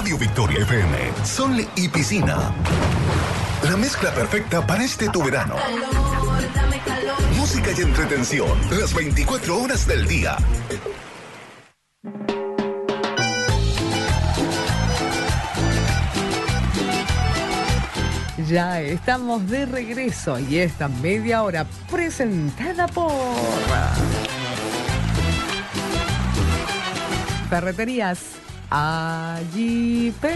Radio Victoria FM, Sol y Piscina. La mezcla perfecta para este tu verano. Música y entretención, las 24 horas del día. Ya estamos de regreso y esta media hora presentada por Ferreterías Ayipen.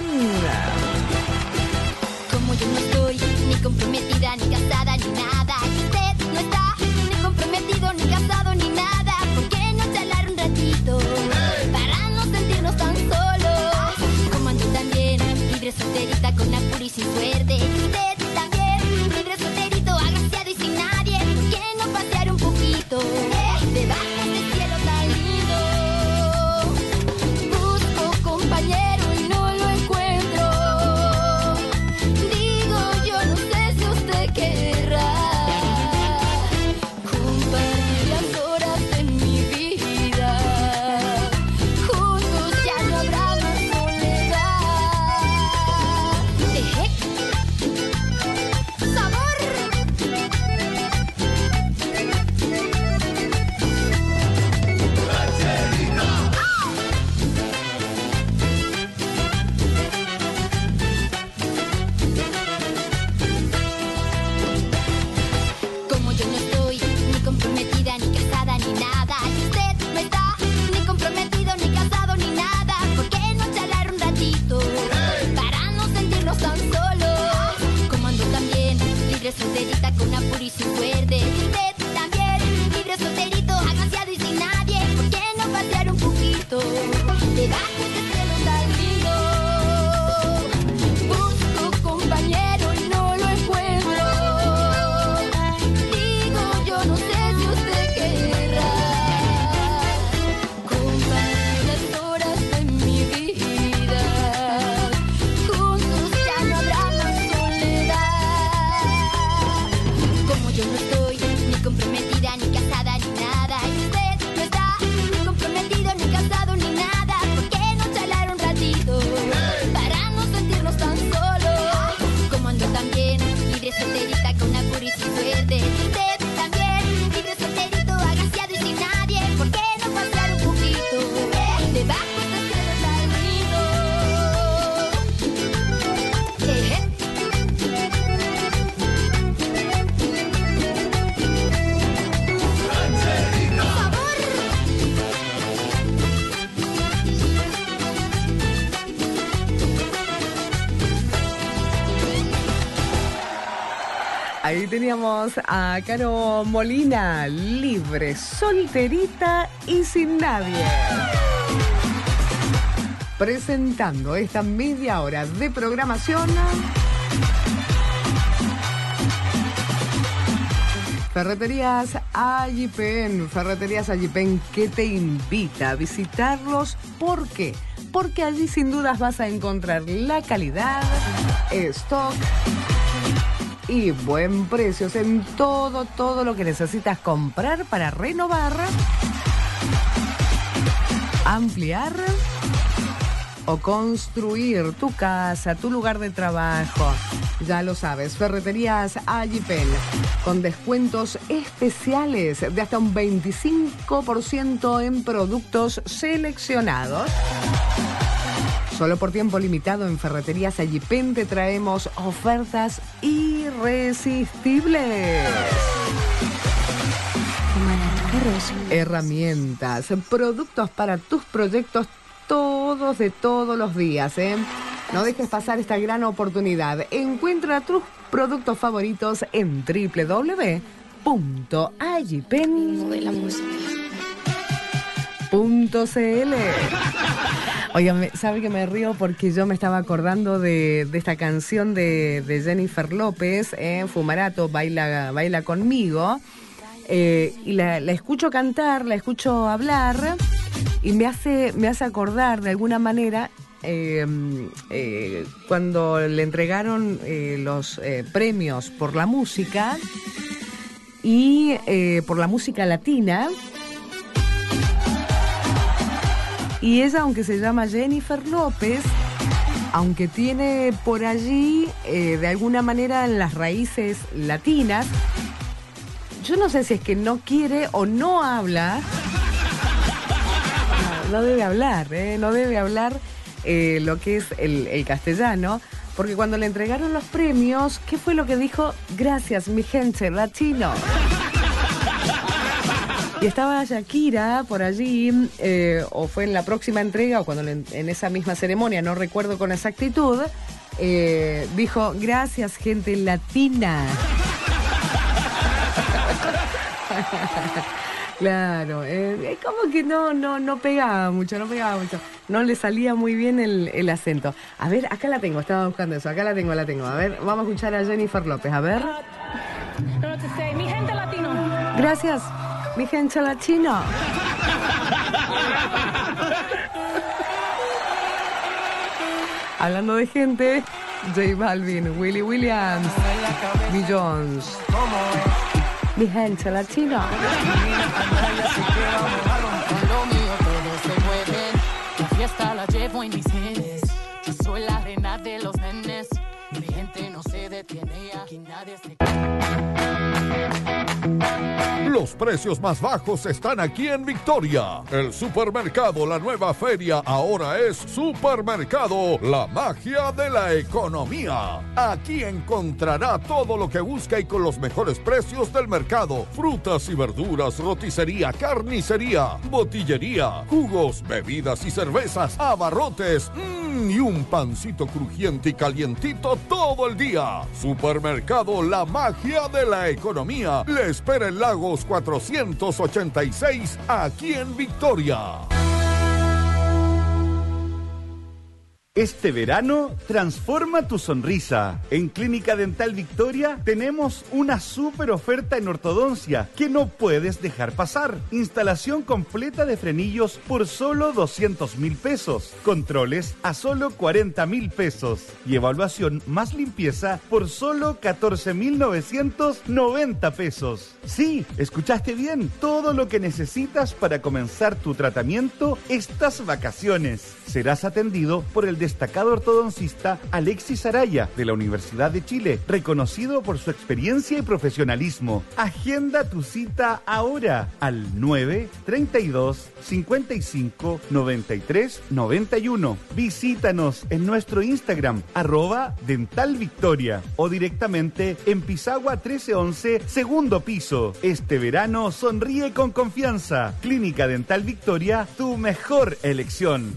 Como yo no estoy ni comprometida, ni casada, ni nada, y usted no está ni comprometido, ni casado, ni nada, ¿por qué no charlar un ratito? Para no sentirnos tan solos. Como ando también, libre solterita con apuro y sin suerte. Y usted también, libre solterito, agraciado y sin nadie, ¿por qué no pasear un poquito? Debajo del cielo tan lindo. Busco compañero y no lo encuentro. Digo, yo no sé si usted querrá compartir las horas de mi vida. Juntos ya no habrá más soledad. Sabor. Como yo no estoy ni comprometida, ni casada, ni nada, y usted no está ni comprometido, ni casado, ni nada, ¿por qué no charlar un ratito? Para no sentirnos tan solos. Como ando también, libre solterita con apuro y sin suerte. Y usted también, libre solterito, agraciado y sin nadie, ¿por qué no pasear un poquito? Debajo del cielo tan lindo. Busco compañero y no lo encuentro. Digo, yo no sé si usted querrá compartir las horas de mi vida. Juntos ya no habrá más soledad. Como yo no estoy ni comprometida, ni casada, ni nada, y usted no está ni comprometido, ni casado, ni nada, ¿por qué no charlar un ratito? Para no sentirnos tan solos. Como ando también, libre solterita con apuro y sin suerte. Y usted también, libre solterito, agraciado y sin nadie, ¿por qué no pasear un poquito? Debajo del cielo tan lindo. Sabor. Ahí teníamos a Caro Molina, libre, solterita y sin nadie. Presentando esta media hora de programación. Ferreterías Ayipen, Ferreterías Ayipen, que te invita a visitarlos. ¿Por qué? Porque allí sin dudas vas a encontrar la calidad, stock y buen precios en todo lo que necesitas comprar para renovar, ampliar o construir tu casa, tu lugar de trabajo. Ya lo sabes, Ferreterías Ayipen, con descuentos especiales de hasta un 25% en productos seleccionados. Solo por tiempo limitado en Ferreterías Ayipen te traemos ofertas irresistibles. Herramientas, productos para tus proyectos, todos de todos los días, ¿eh? No dejes pasar esta gran oportunidad. Encuentra tus productos favoritos en www.ayipen.cl. Oigan, ¿sabe que me río? Porque yo me estaba acordando de esta canción de Jennifer López, Fumarato, baila conmigo. Y la escucho cantar, la escucho hablar y me hace acordar de alguna manera cuando le entregaron los premios por la música y por la música latina. Y ella, aunque se llama Jennifer López, aunque tiene por allí, de alguna manera, las raíces latinas, yo no sé si es que no quiere o no habla. No debe hablar, no debe hablar lo que es el castellano, porque cuando le entregaron los premios, ¿qué fue lo que dijo? Gracias, mi gente, latino. Y estaba Shakira por allí, o fue en la próxima entrega, o cuando en esa misma ceremonia, no recuerdo con exactitud, dijo, gracias, gente latina. Claro, como que no pegaba mucho, no le salía muy bien el acento. A ver, acá la tengo, estaba buscando eso, acá la tengo. A ver, vamos a escuchar a Jennifer López, a ver. Mi gente latino. Gracias, mi gente latino. Hablando de gente, J Balvin, Willy Williams, Bill Jones. Mi gente latina. La fiesta la llevo en mis genes. Yo soy la reina de los nenes. Mi gente no se detiene. Aquí nadie se... Los precios más bajos están aquí en Victoria. El supermercado La Nueva Feria ahora es Supermercado La Magia de la Economía. Aquí encontrará todo lo que busca y con los mejores precios del mercado. Frutas y verduras, roticería, carnicería, botillería, jugos, bebidas y cervezas, abarrotes y un pancito crujiente y calientito todo el día. Supermercado La Magia de la Economía le espera en Lagos 486 aquí en Victoria. Este verano, transforma tu sonrisa. En Clínica Dental Victoria tenemos una súper oferta en ortodoncia que no puedes dejar pasar. Instalación completa de frenillos por solo 200,000 pesos. Controles a solo 40,000 pesos. Y evaluación más limpieza por solo 14,990 pesos. Sí, escuchaste bien. Todo lo que necesitas para comenzar tu tratamiento estas vacaciones. Serás atendido por el destacado ortodoncista Alexis Araya de la Universidad de Chile, reconocido por su experiencia y profesionalismo. Agenda tu cita ahora al 932-55-93-91. Visítanos en nuestro Instagram @dentalvictoria o directamente en Pisagua 1311, segundo piso. Este verano sonríe con confianza. Clínica Dental Victoria, tu mejor elección.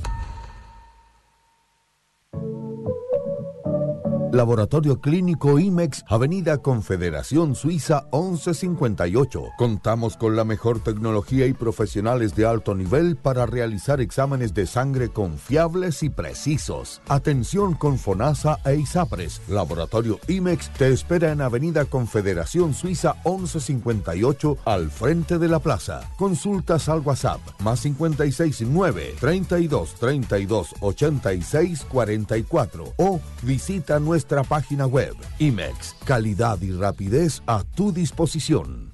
Laboratorio Clínico IMEX, Avenida Confederación Suiza 1158. Contamos con la mejor tecnología y profesionales de alto nivel para realizar exámenes de sangre confiables y precisos. Atención con FONASA e ISAPRES. Laboratorio IMEX te espera en Avenida Confederación Suiza 1158 al frente de la plaza. Consultas al WhatsApp más 569 32 32 86 44 o visita nuestra página web. IMEX, calidad y rapidez a tu disposición.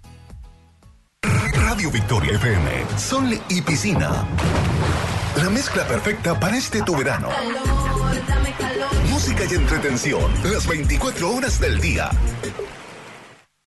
Radio Victoria FM, Sol y Piscina. La mezcla perfecta para este tu verano. Música y entretención las 24 horas del día.